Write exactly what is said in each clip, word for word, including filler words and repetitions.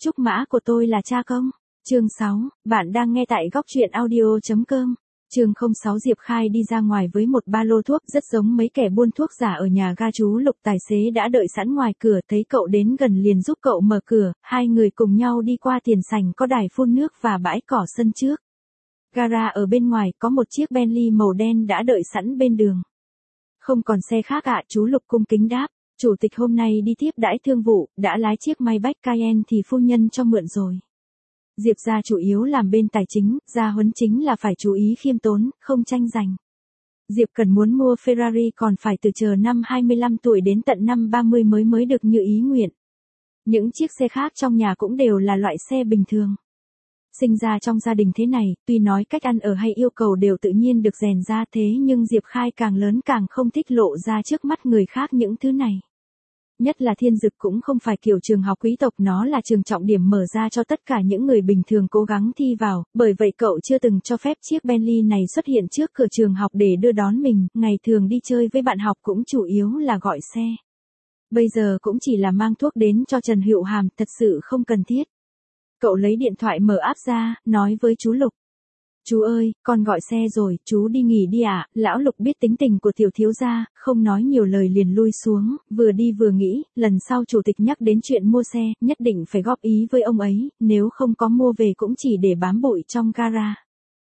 Trúc mã của tôi là cha công. Chương sáu, bạn đang nghe tại góc truyện audio.com. Chương không sáu Diệp Khai đi ra ngoài với một ba lô thuốc rất giống mấy kẻ buôn thuốc giả ở nhà ga. Chú Lục tài xế đã đợi sẵn ngoài cửa, thấy cậu đến gần liền giúp cậu mở cửa, hai người cùng nhau đi qua tiền sảnh có đài phun nước và bãi cỏ sân trước. Gara ở bên ngoài có một chiếc Bentley màu đen đã đợi sẵn bên đường. Không còn xe khác ạ, chú Lục cung kính đáp. Chủ tịch hôm nay đi tiếp đãi thương vụ, đã lái chiếc Maybach Cayenne thì phu nhân cho mượn rồi. Diệp gia chủ yếu làm bên tài chính, gia huấn chính là phải chú ý khiêm tốn, không tranh giành. Diệp Cần muốn mua Ferrari còn phải từ chờ năm hai mươi lăm tuổi đến tận năm ba mươi mới mới được như ý nguyện. Những chiếc xe khác trong nhà cũng đều là loại xe bình thường. Sinh ra trong gia đình thế này, tuy nói cách ăn ở hay yêu cầu đều tự nhiên được rèn ra, thế nhưng Diệp Khai càng lớn càng không thích lộ ra trước mắt người khác những thứ này. Nhất là Thiên Dực cũng không phải kiểu trường học quý tộc, nó là trường trọng điểm mở ra cho tất cả những người bình thường cố gắng thi vào, bởi vậy cậu chưa từng cho phép chiếc Bentley này xuất hiện trước cửa trường học để đưa đón mình, ngày thường đi chơi với bạn học cũng chủ yếu là gọi xe. Bây giờ cũng chỉ là mang thuốc đến cho Trần Hữu Hàm, thật sự không cần thiết. Cậu lấy điện thoại mở app ra, nói với chú Lục. Chú ơi, con gọi xe rồi, chú đi nghỉ đi ạ. À? Lão Lục biết tính tình của tiểu thiếu gia, không nói nhiều lời liền lui xuống, vừa đi vừa nghĩ, lần sau chủ tịch nhắc đến chuyện mua xe, nhất định phải góp ý với ông ấy, nếu không có mua về cũng chỉ để bám bụi trong gara.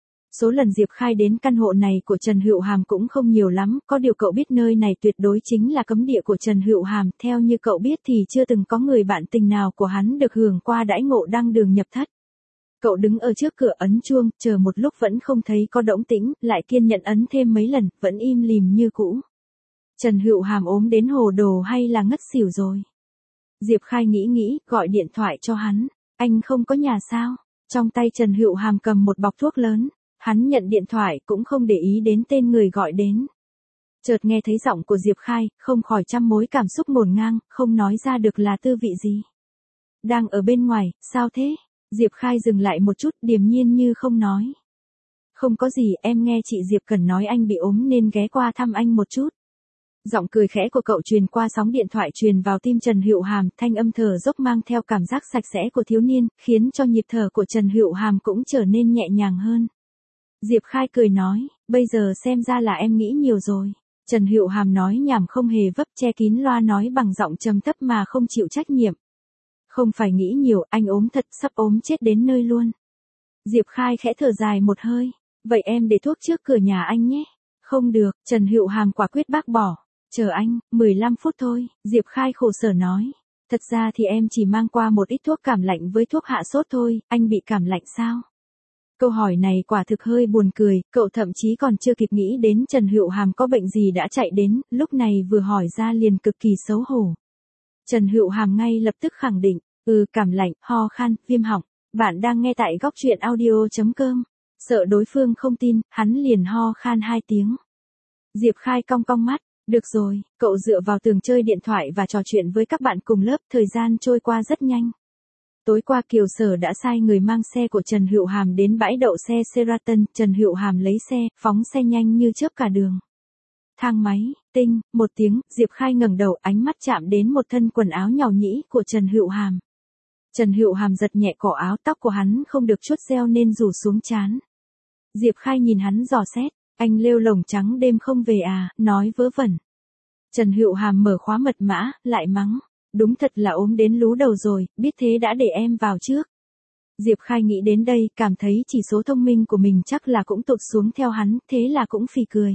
Số lần Diệp Khai đến căn hộ này của Trần Hữu Hàm cũng không nhiều lắm, có điều cậu biết nơi này tuyệt đối chính là cấm địa của Trần Hữu Hàm, theo như cậu biết thì chưa từng có người bạn tình nào của hắn được hưởng qua đãi ngộ đăng đường nhập thất. Cậu đứng ở trước cửa ấn chuông, chờ một lúc vẫn không thấy có động tĩnh, lại kiên nhẫn ấn thêm mấy lần, vẫn im lìm như cũ. Trần Hữu Hàm ốm đến hồ đồ hay là ngất xỉu rồi? Diệp Khai nghĩ nghĩ, gọi điện thoại cho hắn. Anh không có nhà sao? Trong tay Trần Hữu Hàm cầm một bọc thuốc lớn. Hắn nhận điện thoại cũng không để ý đến tên người gọi đến. Chợt nghe thấy giọng của Diệp Khai, không khỏi trăm mối cảm xúc ngổn ngang, không nói ra được là tư vị gì. Đang ở bên ngoài, sao thế? Diệp Khai dừng lại một chút, điềm nhiên như không nói. Không có gì, em nghe chị Diệp Cần nói anh bị ốm nên ghé qua thăm anh một chút. Giọng cười khẽ của cậu truyền qua sóng điện thoại truyền vào tim Trần Hữu Hàm, thanh âm thở dốc mang theo cảm giác sạch sẽ của thiếu niên, khiến cho nhịp thở của Trần Hữu Hàm cũng trở nên nhẹ nhàng hơn. Diệp Khai cười nói, bây giờ xem ra là em nghĩ nhiều rồi. Trần Hữu Hàm nói nhảm không hề vấp, che kín loa nói bằng giọng trầm thấp mà không chịu trách nhiệm. Không phải nghĩ nhiều, anh ốm thật, sắp ốm chết đến nơi luôn. Diệp Khai khẽ thở dài một hơi, vậy em để thuốc trước cửa nhà anh nhé. Không được, Trần Hữu Hàm quả quyết bác bỏ. Chờ anh, mười lăm phút thôi, Diệp Khai khổ sở nói. Thật ra thì em chỉ mang qua một ít thuốc cảm lạnh với thuốc hạ sốt thôi, anh bị cảm lạnh sao? Câu hỏi này quả thực hơi buồn cười, cậu thậm chí còn chưa kịp nghĩ đến Trần Hữu Hàm có bệnh gì đã chạy đến, lúc này vừa hỏi ra liền cực kỳ xấu hổ. Trần Hữu Hàm ngay lập tức khẳng định, ừ cảm lạnh, ho khan, viêm họng. Bạn đang nghe tại góc truyện audio.com. Sợ đối phương không tin, hắn liền ho khan hai tiếng. Diệp Khai cong cong mắt, được rồi, cậu dựa vào tường chơi điện thoại và trò chuyện với các bạn cùng lớp, thời gian trôi qua rất nhanh. Tối qua Kiều Sở đã sai người mang xe của Trần Hữu Hàm đến bãi đậu xe Sheraton, Trần Hữu Hàm lấy xe, phóng xe nhanh như chớp cả đường. Thang máy, tinh, một tiếng, Diệp Khai ngẩng đầu, ánh mắt chạm đến một thân quần áo nhàu nhĩ của Trần Hữu Hàm. Trần Hữu Hàm giật nhẹ cổ áo, tóc của hắn không được chuốt gel nên rủ xuống trán. Diệp Khai nhìn hắn dò xét, anh lêu lồng trắng đêm không về à, nói vớ vẩn. Trần Hữu Hàm mở khóa mật mã, lại mắng. Đúng thật là ốm đến lú đầu rồi, biết thế đã để em vào trước. Diệp Khai nghĩ đến đây, cảm thấy chỉ số thông minh của mình chắc là cũng tụt xuống theo hắn, thế là cũng phì cười.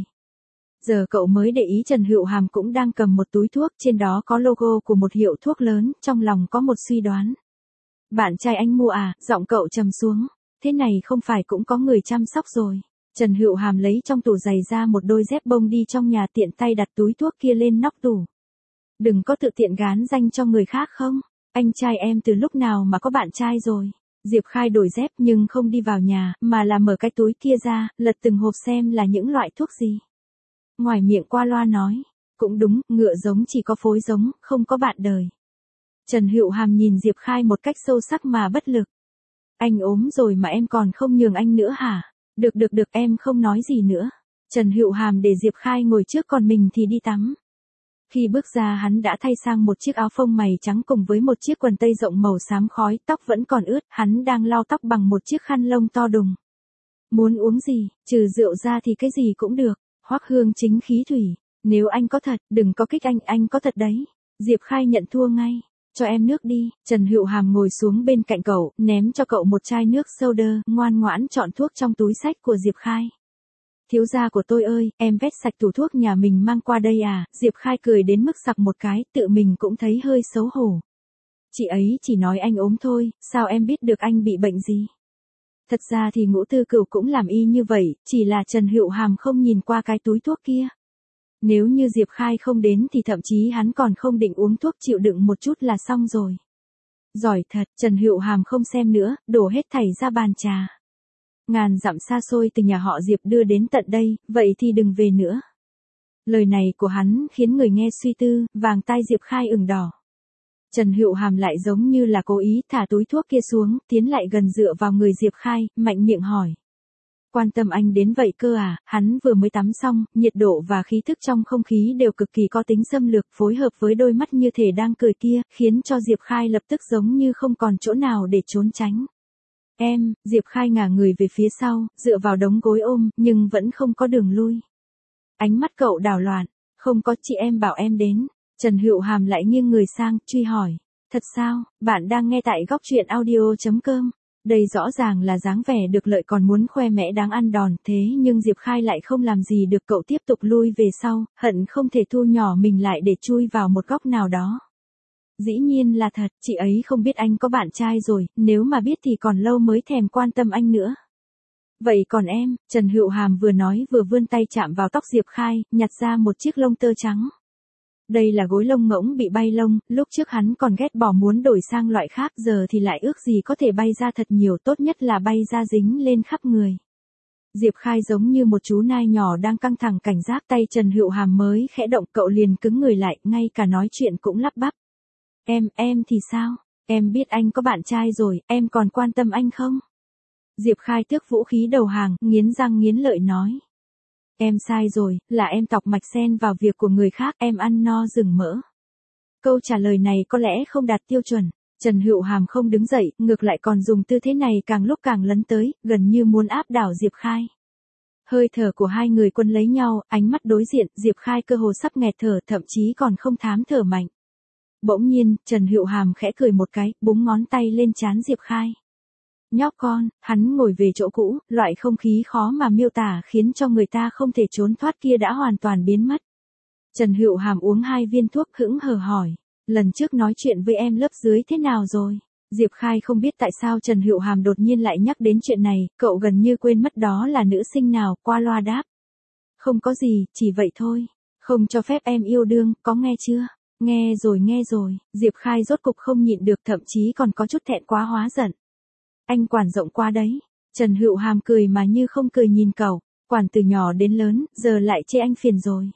Giờ cậu mới để ý Trần Hữu Hàm cũng đang cầm một túi thuốc, trên đó có logo của một hiệu thuốc lớn, trong lòng có một suy đoán. Bạn trai anh mua à, giọng cậu trầm xuống, thế này không phải cũng có người chăm sóc rồi. Trần Hữu Hàm lấy trong tủ giày ra một đôi dép bông đi trong nhà, tiện tay đặt túi thuốc kia lên nóc tủ. Đừng có tự tiện gán danh cho người khác không, anh trai em từ lúc nào mà có bạn trai rồi. Diệp Khai đổi dép nhưng không đi vào nhà, mà là mở cái túi kia ra, lật từng hộp xem là những loại thuốc gì. Ngoài miệng qua loa nói, cũng đúng, ngựa giống chỉ có phối giống, không có bạn đời. Trần Hữu Hàm nhìn Diệp Khai một cách sâu sắc mà bất lực. Anh ốm rồi mà em còn không nhường anh nữa hả? Được được được, em không nói gì nữa. Trần Hữu Hàm để Diệp Khai ngồi trước còn mình thì đi tắm. Khi bước ra hắn đã thay sang một chiếc áo phông mày trắng cùng với một chiếc quần tây rộng màu xám khói, tóc vẫn còn ướt, hắn đang lau tóc bằng một chiếc khăn lông to đùng. Muốn uống gì, trừ rượu ra thì cái gì cũng được. Hoắc Hương chính khí thủy. Nếu anh có thật, đừng có kích anh, anh có thật đấy. Diệp Khai nhận thua ngay. Cho em nước đi. Trần Hựu Hàm ngồi xuống bên cạnh cậu, ném cho cậu một chai nước soda, ngoan ngoãn chọn thuốc trong túi xách của Diệp Khai. Thiếu gia của tôi ơi, em vét sạch tủ thuốc nhà mình mang qua đây à? Diệp Khai cười đến mức sặc một cái, tự mình cũng thấy hơi xấu hổ. Chị ấy chỉ nói anh ốm thôi, sao em biết được anh bị bệnh gì? Thật ra thì Ngũ Tư Cửu cũng làm y như vậy, chỉ là Trần Hựu Hàm không nhìn qua cái túi thuốc kia. Nếu như Diệp Khai không đến thì thậm chí hắn còn không định uống thuốc, chịu đựng một chút là xong rồi. Giỏi thật, Trần Hựu Hàm không xem nữa, đổ hết thảy ra bàn trà. Ngàn dặm xa xôi từ nhà họ Diệp đưa đến tận đây, vậy thì đừng về nữa. Lời này của hắn khiến người nghe suy tư, vàng tai Diệp Khai ửng đỏ. Trần Hựu Hàm lại giống như là cố ý thả túi thuốc kia xuống, tiến lại gần dựa vào người Diệp Khai, mạnh miệng hỏi. Quan tâm anh đến vậy cơ à? Hắn vừa mới tắm xong, nhiệt độ và khí thức trong không khí đều cực kỳ có tính xâm lược, phối hợp với đôi mắt như thể đang cười kia, khiến cho Diệp Khai lập tức giống như không còn chỗ nào để trốn tránh. Em, Diệp Khai ngả người về phía sau, dựa vào đống gối ôm, nhưng vẫn không có đường lui. Ánh mắt cậu đảo loạn, không có, chị em bảo em đến. Trần Hựu Hàm lại nghiêng người sang, truy hỏi. Thật sao, bạn đang nghe tại góc truyện audio chấm com. Đây rõ ràng là dáng vẻ được lợi còn muốn khoe mẽ đáng ăn đòn, thế nhưng Diệp Khai lại không làm gì được, cậu tiếp tục lui về sau, hận không thể thu nhỏ mình lại để chui vào một góc nào đó. Dĩ nhiên là thật, chị ấy không biết anh có bạn trai rồi, nếu mà biết thì còn lâu mới thèm quan tâm anh nữa. Vậy còn em, Trần Hựu Hàm vừa nói vừa vươn tay chạm vào tóc Diệp Khai, nhặt ra một chiếc lông tơ trắng. Đây là gối lông ngỗng bị bay lông, lúc trước hắn còn ghét bỏ muốn đổi sang loại khác, giờ thì lại ước gì có thể bay ra thật nhiều, tốt nhất là bay ra dính lên khắp người. Diệp Khai giống như một chú nai nhỏ đang căng thẳng cảnh giác, tay Trần Hựu Hàm mới khẽ động cậu liền cứng người lại, ngay cả nói chuyện cũng lắp bắp. Em, em thì sao? Em biết anh có bạn trai rồi, em còn quan tâm anh không? Diệp Khai tước vũ khí đầu hàng, nghiến răng nghiến lợi nói. Em sai rồi, là em tọc mạch xen vào việc của người khác, em ăn no rừng mỡ. Câu trả lời này có lẽ không đạt tiêu chuẩn. Trần Hựu Hàm không đứng dậy, ngược lại còn dùng tư thế này càng lúc càng lấn tới, gần như muốn áp đảo Diệp Khai. Hơi thở của hai người quân lấy nhau, ánh mắt đối diện, Diệp Khai cơ hồ sắp nghẹt thở, thậm chí còn không thám thở mạnh. Bỗng nhiên, Trần Hựu Hàm khẽ cười một cái, búng ngón tay lên trán Diệp Khai. Nhóc con, hắn ngồi về chỗ cũ, loại không khí khó mà miêu tả khiến cho người ta không thể trốn thoát kia đã hoàn toàn biến mất. Trần Hựu Hàm uống hai viên thuốc hững hờ hỏi, lần trước nói chuyện với em lớp dưới thế nào rồi? Diệp Khai không biết tại sao Trần Hựu Hàm đột nhiên lại nhắc đến chuyện này, cậu gần như quên mất đó là nữ sinh nào, qua loa đáp. Không có gì, chỉ vậy thôi. Không cho phép em yêu đương, có nghe chưa? Nghe rồi nghe rồi, Diệp Khai rốt cục không nhịn được, thậm chí còn có chút thẹn quá hóa giận. Anh quản rộng quá đấy. Trần Hựu Hàm cười mà như không cười nhìn cậu, quản từ nhỏ đến lớn, giờ lại chê anh phiền rồi.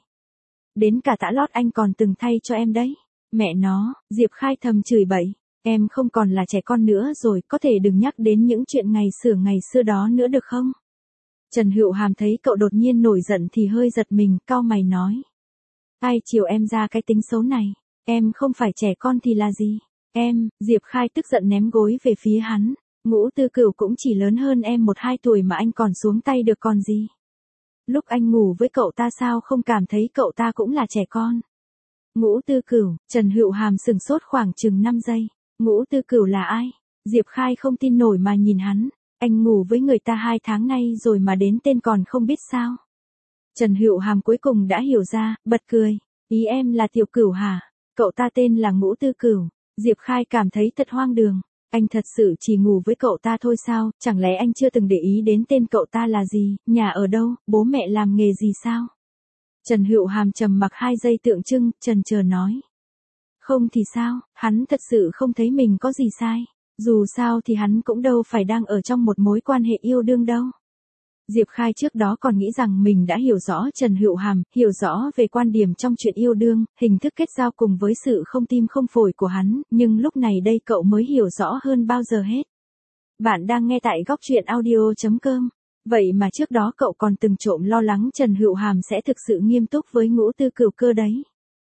Đến cả tã lót anh còn từng thay cho em đấy. Mẹ nó, Diệp Khai thầm chửi bậy, em không còn là trẻ con nữa rồi, có thể đừng nhắc đến những chuyện ngày xưa ngày xưa đó nữa được không? Trần Hựu Hàm thấy cậu đột nhiên nổi giận thì hơi giật mình, cau mày nói. Ai chiều em ra cái tính xấu này, em không phải trẻ con thì là gì? Em, Diệp Khai tức giận ném gối về phía hắn. Ngũ Tư Cửu cũng chỉ lớn hơn em một hai tuổi mà anh còn xuống tay được còn gì. Lúc anh ngủ với cậu ta sao không cảm thấy cậu ta cũng là trẻ con. Ngũ Tư Cửu, Trần Hựu Hàm sừng sốt khoảng chừng năm giây. Ngũ Tư Cửu là ai? Diệp Khai không tin nổi mà nhìn hắn. Anh ngủ với người ta hai tháng nay rồi mà đến tên còn không biết sao. Trần Hựu Hàm cuối cùng đã hiểu ra, bật cười. Ý em là Tiểu Cửu hả? Cậu ta tên là Ngũ Tư Cửu. Diệp Khai cảm thấy thật hoang đường. Anh thật sự chỉ ngủ với cậu ta thôi sao, chẳng lẽ anh chưa từng để ý đến tên cậu ta là gì, nhà ở đâu, bố mẹ làm nghề gì sao? Trần Hựu Hàm trầm mặc hai giây tượng trưng, chần chờ nói. Không thì sao, hắn thật sự không thấy mình có gì sai. Dù sao thì hắn cũng đâu phải đang ở trong một mối quan hệ yêu đương đâu. Diệp Khai trước đó còn nghĩ rằng mình đã hiểu rõ Trần Hựu Hàm, hiểu rõ về quan điểm trong chuyện yêu đương, hình thức kết giao cùng với sự không tim không phổi của hắn, nhưng lúc này đây cậu mới hiểu rõ hơn bao giờ hết. Bạn đang nghe tại góc truyện audio chấm com. Vậy mà trước đó cậu còn từng trộm lo lắng Trần Hựu Hàm sẽ thực sự nghiêm túc với Ngũ Tư Cửu cơ đấy.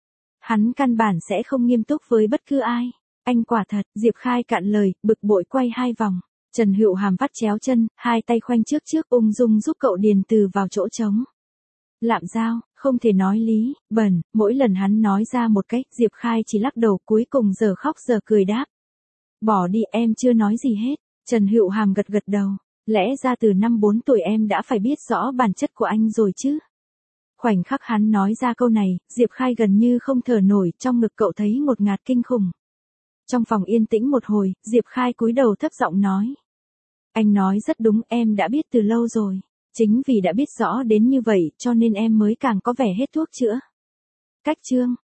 Hắn căn bản sẽ không nghiêm túc với bất cứ ai. Anh quả thật, Diệp Khai cạn lời, bực bội quay hai vòng. Trần Hữu Hàm vắt chéo chân, hai tay khoanh trước trước ung dung giúp cậu điền từ vào chỗ trống. Lạm giao, không thể nói lý, bẩn, mỗi lần hắn nói ra một cách, Diệp Khai chỉ lắc đầu cuối cùng giờ khóc giờ cười đáp. Bỏ đi, em chưa nói gì hết. Trần Hữu Hàm gật gật đầu. Lẽ ra từ năm bốn tuổi em đã phải biết rõ bản chất của anh rồi chứ. Khoảnh khắc hắn nói ra câu này, Diệp Khai gần như không thở nổi, trong ngực cậu thấy ngột ngạt kinh khủng. Trong phòng yên tĩnh một hồi, Diệp Khai cúi đầu thấp giọng nói. Anh nói rất đúng, em đã biết từ lâu rồi. Chính vì đã biết rõ đến như vậy cho nên em mới càng có vẻ hết thuốc chữa. Cách chương.